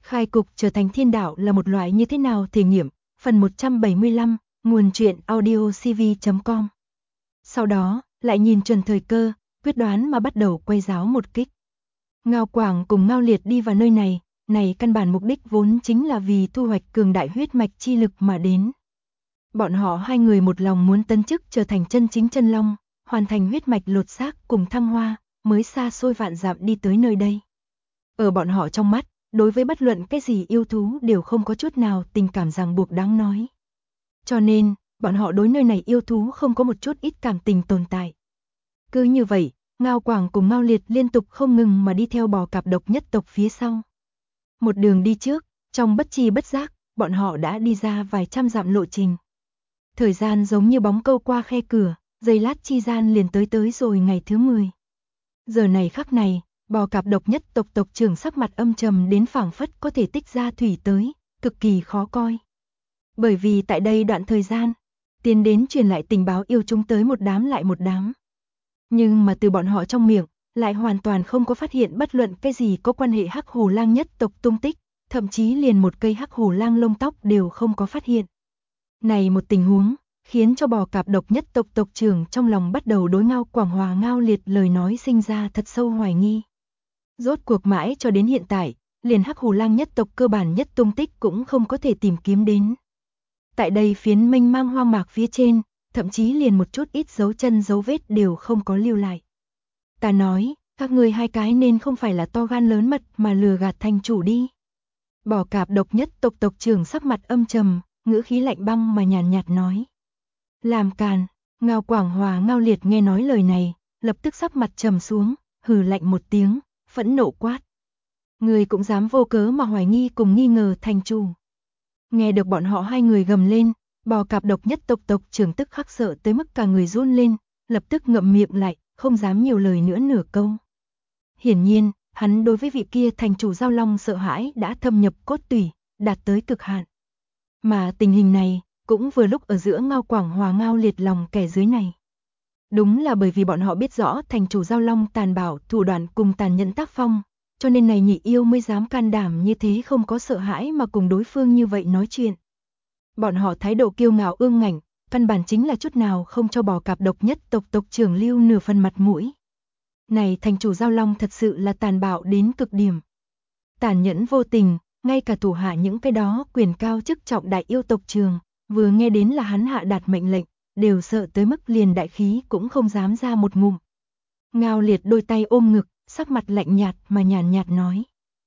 Khai cục trở thành thiên đạo là một loại như thế nào thể nghiệm, phần 175, nguồn truyện audiocv.com. Sau đó, lại nhìn chuẩn thời cơ, quyết đoán mà bắt đầu quay giáo một kích. Ngao Quảng cùng Ngao Liệt đi vào nơi này căn bản mục đích vốn chính là vì thu hoạch cường đại huyết mạch chi lực mà đến. Bọn họ hai người một lòng muốn tấn chức trở thành chân chính chân long, hoàn thành huyết mạch lột xác cùng thăng hoa, mới xa xôi vạn dặm đi tới nơi đây. Ở bọn họ trong mắt, đối với bất luận cái gì yêu thú đều không có chút nào tình cảm ràng buộc đáng nói. Cho nên, bọn họ đối nơi này yêu thú không có một chút ít cảm tình tồn tại. Cứ như vậy, Ngao Quảng cùng Ngao Liệt liên tục không ngừng mà đi theo bò cạp độc nhất tộc phía sau. Một đường đi trước, trong bất chi bất giác, bọn họ đã đi ra vài trăm dặm lộ trình. Thời gian giống như bóng câu qua khe cửa, giây lát chi gian liền tới rồi ngày thứ 10. Giờ này khắc này, bò cạp độc nhất tộc tộc trưởng sắc mặt âm trầm đến phảng phất có thể tích ra thủy tới, cực kỳ khó coi. Bởi vì tại đây đoạn thời gian, tiến đến truyền lại tình báo yêu chúng tới một đám lại một đám. Nhưng mà từ bọn họ trong miệng, lại hoàn toàn không có phát hiện bất luận cái gì có quan hệ hắc hổ lang nhất tộc tung tích, thậm chí liền một cây hắc hổ lang lông tóc đều không có phát hiện. Này một tình huống, khiến cho bò cạp độc nhất tộc tộc trưởng trong lòng bắt đầu đối Ngao Quảng Hòa Ngao Liệt lời nói sinh ra thật sâu hoài nghi. Rốt cuộc mãi cho đến hiện tại, liền hắc hổ lang nhất tộc cơ bản nhất tung tích cũng không có thể tìm kiếm đến. Tại đây phiến mênh mang hoang mạc phía trên, thậm chí liền một chút ít dấu chân dấu vết đều không có lưu lại. Ta nói, các ngươi hai cái nên không phải là to gan lớn mật mà lừa gạt thành chủ đi. Bò cạp độc nhất tộc tộc trưởng sắc mặt âm trầm, ngữ khí lạnh băng mà nhàn nhạt nói. Làm càn, Ngao Quảng Hòa Ngao Liệt nghe nói lời này, lập tức sắc mặt trầm xuống, hừ lạnh một tiếng, phẫn nộ quát. Người cũng dám vô cớ mà hoài nghi cùng nghi ngờ thành chủ. Nghe được bọn họ hai người gầm lên, bò cạp độc nhất tộc tộc trưởng tức khắc sợ tới mức cả người run lên, lập tức ngậm miệng lại, không dám nhiều lời nữa nửa câu. Hiển nhiên, hắn đối với vị kia thành chủ giao long sợ hãi đã thâm nhập cốt tủy, đạt tới cực hạn. Mà tình hình này, cũng vừa lúc ở giữa Ngao Quảng Hòa Ngao Liệt lòng kẻ dưới này. Đúng là bởi vì bọn họ biết rõ thành chủ giao long tàn bạo thủ đoạn cùng tàn nhẫn tác phong, cho nên này nhị yêu mới dám can đảm như thế không có sợ hãi mà cùng đối phương như vậy nói chuyện. Bọn họ thái độ kiêu ngạo ương ngạnh, căn bản chính là chút nào không cho bò cạp độc nhất tộc tộc trưởng lưu nửa phần mặt mũi. Này thành chủ giao long thật sự là tàn bạo đến cực điểm. Tàn nhẫn vô tình, ngay cả thủ hạ những cái đó quyền cao chức trọng đại yêu tộc trường, vừa nghe đến là hắn hạ đạt mệnh lệnh, đều sợ tới mức liền đại khí cũng không dám ra một ngụm. Ngao Liệt đôi tay ôm ngực, sắc mặt lạnh nhạt mà nhàn nhạt nói.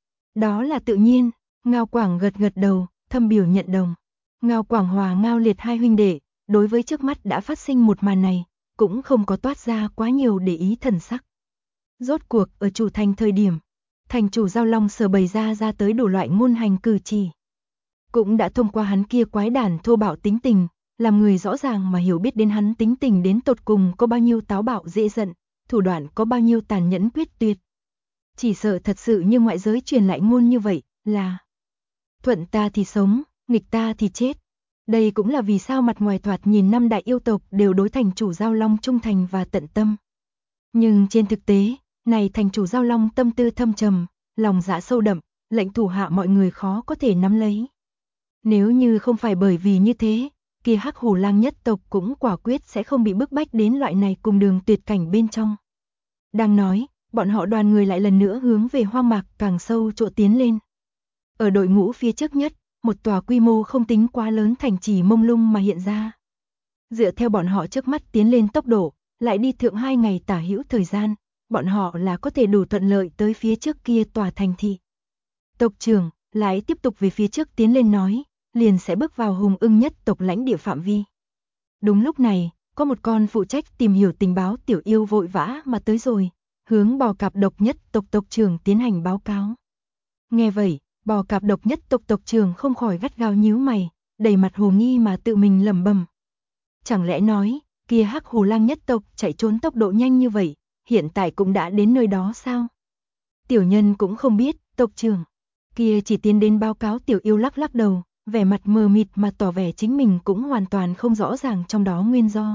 Đó là tự nhiên, Ngao Quảng gật gật đầu, thâm biểu nhận đồng. Ngao Quảng Hòa Ngao Liệt hai huynh đệ, đối với trước mắt đã phát sinh một màn này, cũng không có toát ra quá nhiều để ý thần sắc. Rốt cuộc ở chủ thành thời điểm, thành chủ giao long sở bày ra tới đủ loại ngôn hành cử chỉ. Cũng đã thông qua hắn kia quái đản thô bạo tính tình, làm người rõ ràng mà hiểu biết đến hắn tính tình đến tột cùng có bao nhiêu táo bạo dễ giận, thủ đoạn có bao nhiêu tàn nhẫn quyết tuyệt. Chỉ sợ thật sự như ngoại giới truyền lại ngôn như vậy, là thuận ta thì sống, nghịch ta thì chết. Đây cũng là vì sao mặt ngoài thoạt nhìn năm đại yêu tộc đều đối thành chủ giao long trung thành và tận tâm. Nhưng trên thực tế, này thành chủ giao long tâm tư thâm trầm, lòng dạ sâu đậm, lệnh thủ hạ mọi người khó có thể nắm lấy. Nếu như không phải bởi vì như thế, kia hắc hổ lang nhất tộc cũng quả quyết sẽ không bị bức bách đến loại này cùng đường tuyệt cảnh bên trong. Đang nói, bọn họ đoàn người lại lần nữa hướng về hoang mạc càng sâu chỗ tiến lên. Ở đội ngũ phía trước nhất, một tòa quy mô không tính quá lớn thành trì mông lung mà hiện ra. Dựa theo bọn họ trước mắt tiến lên tốc độ, lại đi thượng 2 ngày tả hữu thời gian, bọn họ là có thể đủ thuận lợi tới phía trước kia tòa thành thị. Tộc trưởng lại tiếp tục về phía trước tiến lên nói, liền sẽ bước vào hùng ưng nhất tộc lãnh địa phạm vi. Đúng lúc này, có một con phụ trách tìm hiểu tình báo tiểu yêu vội vã mà tới rồi, hướng bò cạp độc nhất tộc tộc trưởng tiến hành báo cáo. Nghe vậy, bò cạp độc nhất tộc tộc trưởng không khỏi gắt gao nhíu mày, đầy mặt hồ nghi mà tự mình lẩm bẩm. Chẳng lẽ nói, kia hắc hổ lang nhất tộc chạy trốn tốc độ nhanh như vậy, hiện tại cũng đã đến nơi đó sao? Tiểu nhân cũng không biết, tộc trưởng. Kia chỉ tiến đến báo cáo tiểu yêu lắc lắc đầu, vẻ mặt mờ mịt mà tỏ vẻ chính mình cũng hoàn toàn không rõ ràng trong đó nguyên do.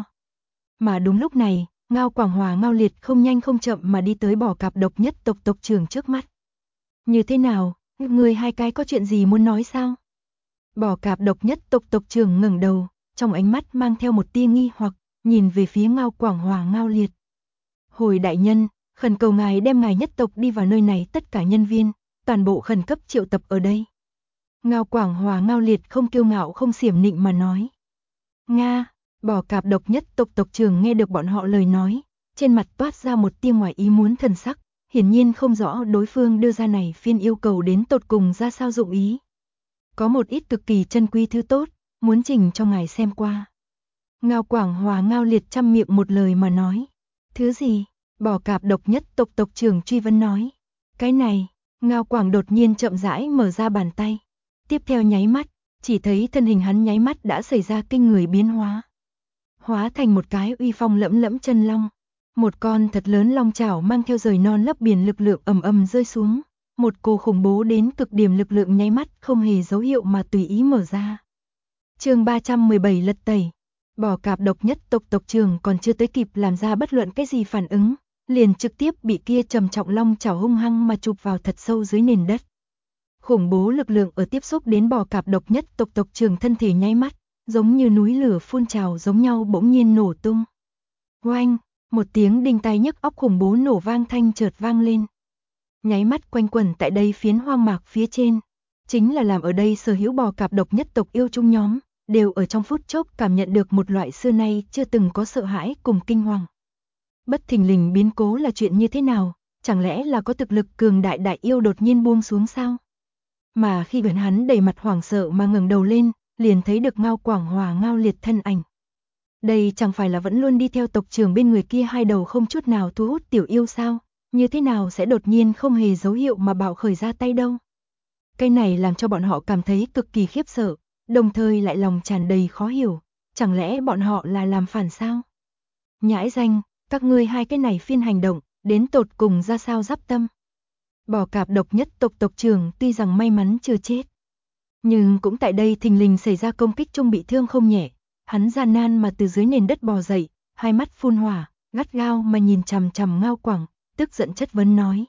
Mà đúng lúc này, Ngao Quảng Hòa Ngao Liệt không nhanh không chậm mà đi tới bò cạp độc nhất tộc tộc trưởng trước mắt. Như thế nào, Người hai cái có chuyện gì muốn nói sao? Bò cạp độc nhất tộc tộc trưởng ngẩng đầu, trong ánh mắt mang theo một tia nghi hoặc, nhìn về phía Ngao Quảng Hòa Ngao Liệt. Hồi đại nhân, khẩn cầu ngài đem ngài nhất tộc đi vào nơi này, tất cả nhân viên, toàn bộ khẩn cấp triệu tập ở đây. Ngao Quảng Hòa Ngao Liệt không kiêu ngạo không xiểm nịnh mà nói. Nga, bò cạp độc nhất tộc tộc trưởng nghe được bọn họ lời nói, trên mặt toát ra một tia ngoài ý muốn thần sắc, hiển nhiên không rõ đối phương đưa ra này phiên yêu cầu đến tột cùng ra sao dụng ý. Có một ít cực kỳ chân quý thứ tốt, muốn trình cho ngài xem qua. Ngao Quảng Hòa Ngao Liệt chăm miệng một lời mà nói. Thứ gì? Bò cạp độc nhất tộc tộc trưởng truy vấn nói. Cái này, Ngao Quảng đột nhiên chậm rãi mở ra bàn tay. Tiếp theo nháy mắt, chỉ thấy thân hình hắn nháy mắt đã xảy ra kinh người biến hóa. Hóa thành một cái uy phong lẫm lẫm chân long. Một con thật lớn long chảo mang theo rời non lấp biển lực lượng ầm ầm rơi xuống. Một cô khủng bố đến cực điểm lực lượng nháy mắt không hề dấu hiệu mà tùy ý mở ra. Chương 317 lật tẩy. Bò cạp độc nhất tộc tộc trưởng còn chưa tới kịp làm ra bất luận cái gì phản ứng, liền trực tiếp bị kia trầm trọng long chảo hung hăng mà chụp vào thật sâu dưới nền đất. Khủng bố lực lượng ở tiếp xúc đến bò cạp độc nhất tộc tộc trưởng thân thể nháy mắt, giống như núi lửa phun trào giống nhau bỗng nhiên nổ tung. Oanh, một tiếng đinh tai nhức óc khủng bố nổ vang thanh chợt vang lên. Nháy mắt quanh quẩn tại đây phiến hoang mạc phía trên, chính là làm ở đây sở hữu bò cạp độc nhất tộc yêu chung nhóm, đều ở trong phút chốc cảm nhận được một loại xưa nay chưa từng có sợ hãi cùng kinh hoàng. Bất thình lình biến cố là chuyện như thế nào, chẳng lẽ là có thực lực cường đại đại yêu đột nhiên buông xuống sao? Mà khi gần hắn đầy mặt hoảng sợ mà ngẩng đầu lên, liền thấy được Ngao Quảng Hòa Ngao Liệt thân ảnh. Đây chẳng phải là vẫn luôn đi theo tộc trưởng bên người kia hai đầu không chút nào thu hút tiểu yêu sao? Như thế nào sẽ đột nhiên không hề dấu hiệu mà bạo khởi ra tay đâu? Cái này làm cho bọn họ cảm thấy cực kỳ khiếp sợ, đồng thời lại lòng tràn đầy khó hiểu, chẳng lẽ bọn họ là làm phản sao? Nhãi danh, các ngươi hai cái này phiên hành động, đến tột cùng ra sao giáp tâm? Bò cạp độc nhất tộc tộc trưởng tuy rằng may mắn chưa chết, nhưng cũng tại đây thình lình xảy ra công kích chung bị thương không nhẹ, hắn gian nan mà từ dưới nền đất bò dậy, hai mắt phun hỏa, gắt gao mà nhìn chằm chằm Ngao Quảng, tức giận chất vấn nói.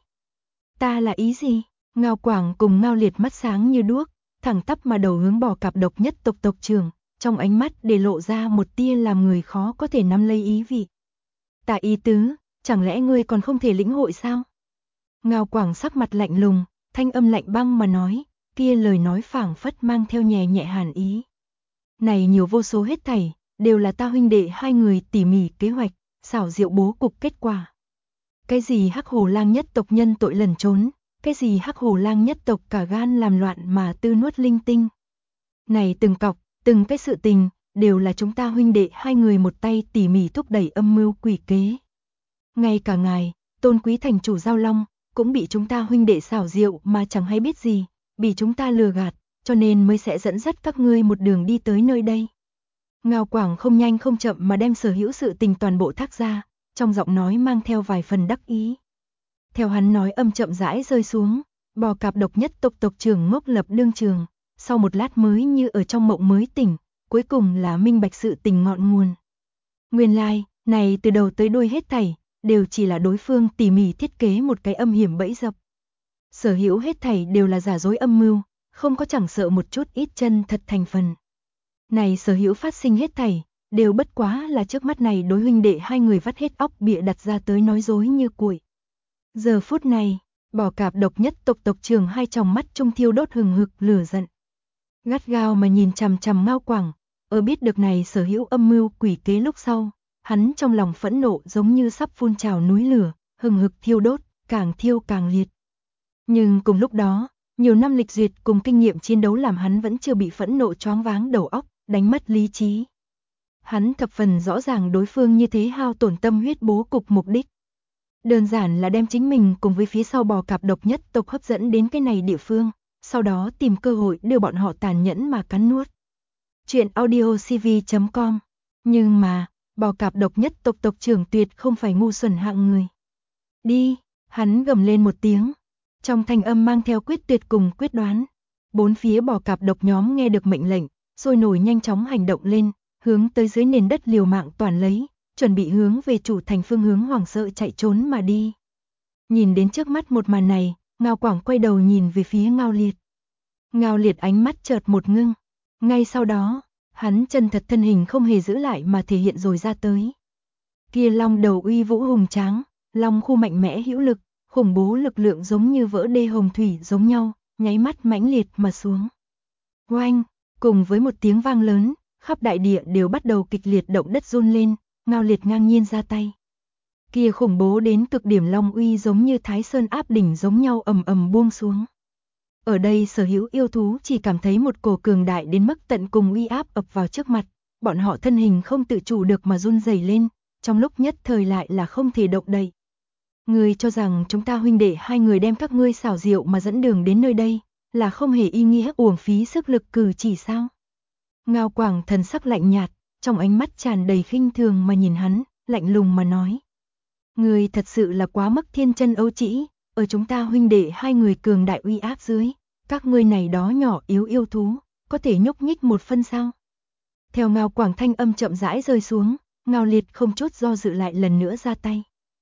Ta là ý gì? Ngao Quảng cùng Ngao Liệt mắt sáng như đuốc, thẳng tắp mà đầu hướng bò cạp độc nhất tộc tộc trưởng, trong ánh mắt để lộ ra một tia làm người khó có thể nắm lấy ý vị. Ta ý tứ, chẳng lẽ ngươi còn không thể lĩnh hội sao? Ngao Quảng sắc mặt lạnh lùng, thanh âm lạnh băng mà nói, kia lời nói phảng phất mang theo nhẹ nhẹ hàn ý. Này nhiều vô số hết thảy, đều là ta huynh đệ hai người tỉ mỉ kế hoạch, xảo diệu bố cục kết quả. Cái gì Hắc Hồ Lang nhất tộc nhân tội lẩn trốn, cái gì Hắc Hồ Lang nhất tộc cả gan làm loạn mà tư nuốt linh tinh. Này từng cọc, từng cái sự tình, đều là chúng ta huynh đệ hai người một tay tỉ mỉ thúc đẩy âm mưu quỷ kế. Ngay cả ngài, tôn quý thành chủ Giao Long, cũng bị chúng ta huynh đệ xảo diệu mà chẳng hay biết gì, bị chúng ta lừa gạt, cho nên mới sẽ dẫn dắt các ngươi một đường đi tới nơi đây. Ngao Quảng không nhanh không chậm mà đem sở hữu sự tình toàn bộ thác ra, trong giọng nói mang theo vài phần đắc ý. Theo hắn nói âm chậm rãi rơi xuống, bò cạp độc nhất tộc tộc trưởng ngốc lập đương trường, sau một lát mới như ở trong mộng mới tỉnh, cuối cùng là minh bạch sự tình ngọn nguồn. Nguyên lai, này từ đầu tới đuôi hết thảy, đều chỉ là đối phương tỉ mỉ thiết kế một cái âm hiểm bẫy dập. Sở hữu hết thảy đều là giả dối âm mưu, không có chẳng sợ một chút ít chân thật thành phần. Này sở hữu phát sinh hết thảy, đều bất quá là trước mắt này đối huynh đệ hai người vắt hết óc bịa đặt ra tới nói dối như cuội. Giờ phút này, bò cạp độc nhất tộc tộc trưởng hai tròng mắt trung thiêu đốt hừng hực lửa giận. Gắt gao mà nhìn chằm chằm Ngao Quảng, ở biết được này sở hữu âm mưu quỷ kế lúc sau, hắn trong lòng phẫn nộ giống như sắp phun trào núi lửa, hừng hực thiêu đốt, càng thiêu càng liệt. Nhưng cùng lúc đó, nhiều năm lịch duyệt cùng kinh nghiệm chiến đấu làm hắn vẫn chưa bị phẫn nộ choáng váng đầu óc, đánh mất lý trí. Hắn thập phần rõ ràng đối phương như thế hao tổn tâm huyết bố cục mục đích. Đơn giản là đem chính mình cùng với phía sau bò cạp độc nhất tộc hấp dẫn đến cái này địa phương, sau đó tìm cơ hội đưa bọn họ tàn nhẫn mà cắn nuốt. Chuyện audiocv.com. Nhưng mà, bò cạp độc nhất tộc tộc trưởng tuyệt không phải ngu xuẩn hạng người. Đi, hắn gầm lên một tiếng. Trong thanh âm mang theo quyết tuyệt cùng quyết đoán. Bốn phía bò cạp độc nhóm nghe được mệnh lệnh, sôi nổi nhanh chóng hành động lên, hướng tới dưới nền đất liều mạng toàn lấy, chuẩn bị hướng về chủ thành phương hướng hoảng sợ chạy trốn mà đi. Nhìn đến trước mắt một màn này, Ngao Quảng quay đầu nhìn về phía Ngao Liệt. Ngao Liệt ánh mắt chợt một ngưng. Ngay sau đó, hắn chân thật thân hình không hề giữ lại mà thể hiện rồi ra tới. Kia long đầu uy vũ hùng tráng, long khu mạnh mẽ hữu lực, khủng bố lực lượng giống như vỡ đê hồng thủy giống nhau, nháy mắt mãnh liệt mà xuống. Oanh, cùng với một tiếng vang lớn, khắp đại địa đều bắt đầu kịch liệt động đất run lên, Ngao Liệt ngang nhiên ra tay. Kia khủng bố đến cực điểm long uy giống như Thái Sơn áp đỉnh giống nhau ầm ầm buông xuống. Ở đây sở hữu yêu thú chỉ cảm thấy một cổ cường đại đến mức tận cùng uy áp ập vào trước mặt, bọn họ thân hình không tự chủ được mà run rẩy lên, trong lúc nhất thời lại là không thể động đậy. Ngươi cho rằng chúng ta huynh đệ hai người đem các ngươi xảo diệu mà dẫn đường đến nơi đây, là không hề ý nghĩa uổng phí sức lực cử chỉ sao? Ngao Quảng thần sắc lạnh nhạt, trong ánh mắt tràn đầy khinh thường mà nhìn hắn, lạnh lùng mà nói. Ngươi thật sự là quá mức thiên chân ấu trĩ, ở chúng ta huynh đệ hai người cường đại uy áp dưới, các ngươi này đó nhỏ yếu yêu thú, có thể nhúc nhích một phân sao? Theo Ngao Quảng thanh âm chậm rãi rơi xuống, Ngao Liệt không chút do dự lại lần nữa ra tay.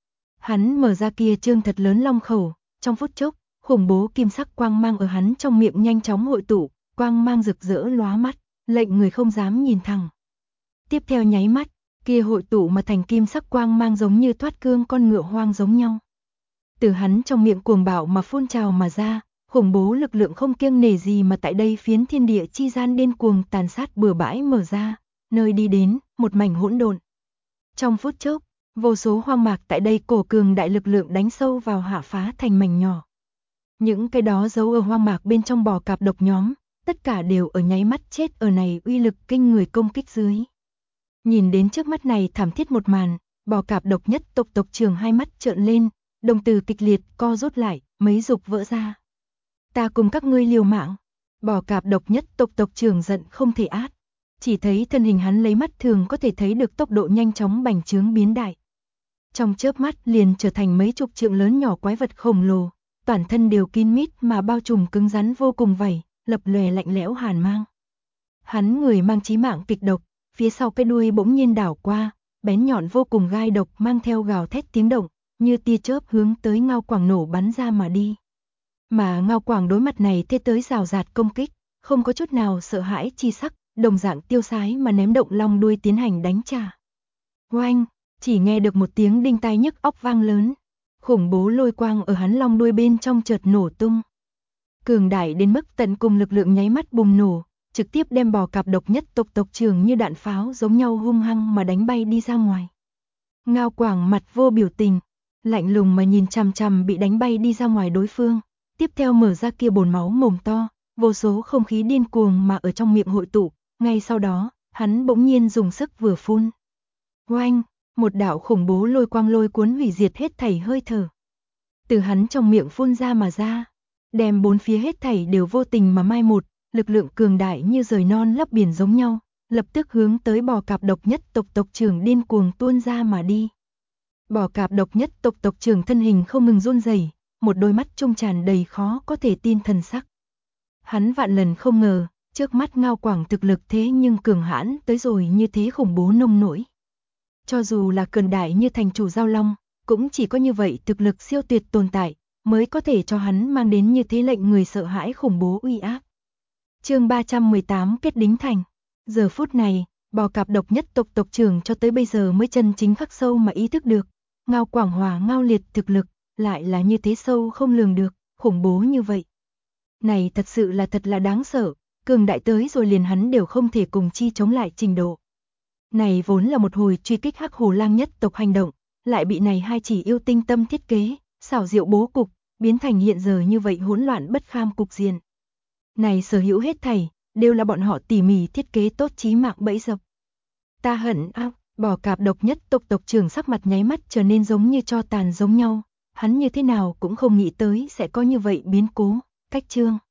Hắn mở ra kia trương thật lớn long khẩu, trong phút chốc, khủng bố kim sắc quang mang ở hắn trong miệng nhanh chóng hội tụ, quang mang rực rỡ lóa mắt, lệnh người không dám nhìn thẳng. Tiếp theo nháy mắt, kia hội tụ mà thành kim sắc quang mang giống như thoát cương con ngựa hoang giống nhau. Từ hắn trong miệng cuồng bạo mà phun trào mà ra, khủng bố lực lượng không kiêng nể gì mà tại đây phiến thiên địa chi gian điên cuồng tàn sát bừa bãi mở ra, nơi đi đến, một mảnh hỗn độn. Trong phút chốc, vô số hoang mạc tại đây cổ cường đại lực lượng đánh sâu vào hạ phá thành mảnh nhỏ. Những cái đó giấu ở hoang mạc bên trong bò cạp độc nhóm, tất cả đều ở nháy mắt chết ở này uy lực kinh người công kích dưới. Nhìn đến trước mắt này thảm thiết một màn, bò cạp độc nhất tộc trưởng hai mắt trợn lên, đồng tử kịch liệt co rút lại, mấy dục vỡ ra. Ta cùng các ngươi liều mạng. Bò cạp độc nhất tộc trưởng giận không thể át. Chỉ thấy thân hình hắn lấy mắt thường có thể thấy được tốc độ nhanh chóng bành trướng biến đại. Trong chớp mắt liền trở thành mấy chục trượng lớn nhỏ quái vật khổng lồ, toàn thân đều kín mít mà bao trùm cứng rắn vô cùng vảy, lập lòe lạnh lẽo hàn mang. Hắn người mang chí mạng kịch độc, phía sau cái đuôi bỗng nhiên đảo qua, bén nhọn vô cùng gai độc mang theo gào thét tiếng động, như tia chớp hướng tới Ngao Quảng nổ bắn ra mà đi. Mà Ngao Quảng đối mặt này thế tới rào rạt công kích, không có chút nào sợ hãi chi sắc, đồng dạng tiêu sái mà ném động long đuôi tiến hành đánh trả. Oanh, chỉ nghe được một tiếng đinh tai nhức óc vang lớn, khủng bố lôi quang ở hắn long đuôi bên trong chợt nổ tung. Cường đại đến mức tận cùng lực lượng nháy mắt bùng nổ, trực tiếp đem bò cạp độc nhất tộc trưởng như đạn pháo giống nhau hung hăng mà đánh bay đi ra ngoài. Ngao Quảng mặt vô biểu tình, lạnh lùng mà nhìn chằm chằm bị đánh bay đi ra ngoài đối phương, tiếp theo mở ra kia bồn máu mồm to, vô số không khí điên cuồng mà ở trong miệng hội tụ, ngay sau đó, hắn bỗng nhiên dùng sức vừa phun. Oanh, một đạo khủng bố lôi quang lôi cuốn hủy diệt hết thảy hơi thở. Từ hắn trong miệng phun ra mà ra, đem bốn phía hết thảy đều vô tình mà mai một, lực lượng cường đại như rời non lấp biển giống nhau, lập tức hướng tới bò cạp độc nhất tộc trưởng điên cuồng tuôn ra mà đi. Bò cạp độc nhất tộc trưởng thân hình không ngừng run rẩy, một đôi mắt trung tràn đầy khó có thể tin thần sắc. Hắn vạn lần không ngờ, trước mắt Ngao Quảng thực lực thế nhưng cường hãn tới rồi như thế khủng bố nông nổi. Cho dù là cường đại như thành chủ Giao Long, cũng chỉ có như vậy thực lực siêu tuyệt tồn tại, mới có thể cho hắn mang đến như thế lệnh người sợ hãi khủng bố uy áp. Chương 318 kết đính thành. Giờ phút này, bò cạp độc nhất tộc trưởng cho tới bây giờ mới chân chính khắc sâu mà ý thức được, Ngao Quảng hòa Ngao Liệt thực lực lại là như thế sâu không lường được, khủng bố như vậy. Này thật sự là thật là đáng sợ, cường đại tới rồi liền hắn đều không thể cùng chi chống lại trình độ. Này vốn là một hồi truy kích Hắc Hồ Lang nhất tộc hành động, lại bị này hai chỉ yêu tinh tâm thiết kế, xảo diệu bố cục, biến thành hiện giờ như vậy hỗn loạn bất kham cục diện. Này sở hữu hết thảy, đều là bọn họ tỉ mỉ thiết kế tốt chí mạng bẫy dập. Ta hận ác, bò cạp độc nhất tộc trưởng sắc mặt nháy mắt trở nên giống như tro tàn giống nhau, hắn như thế nào cũng không nghĩ tới sẽ có như vậy biến cố. Cách chương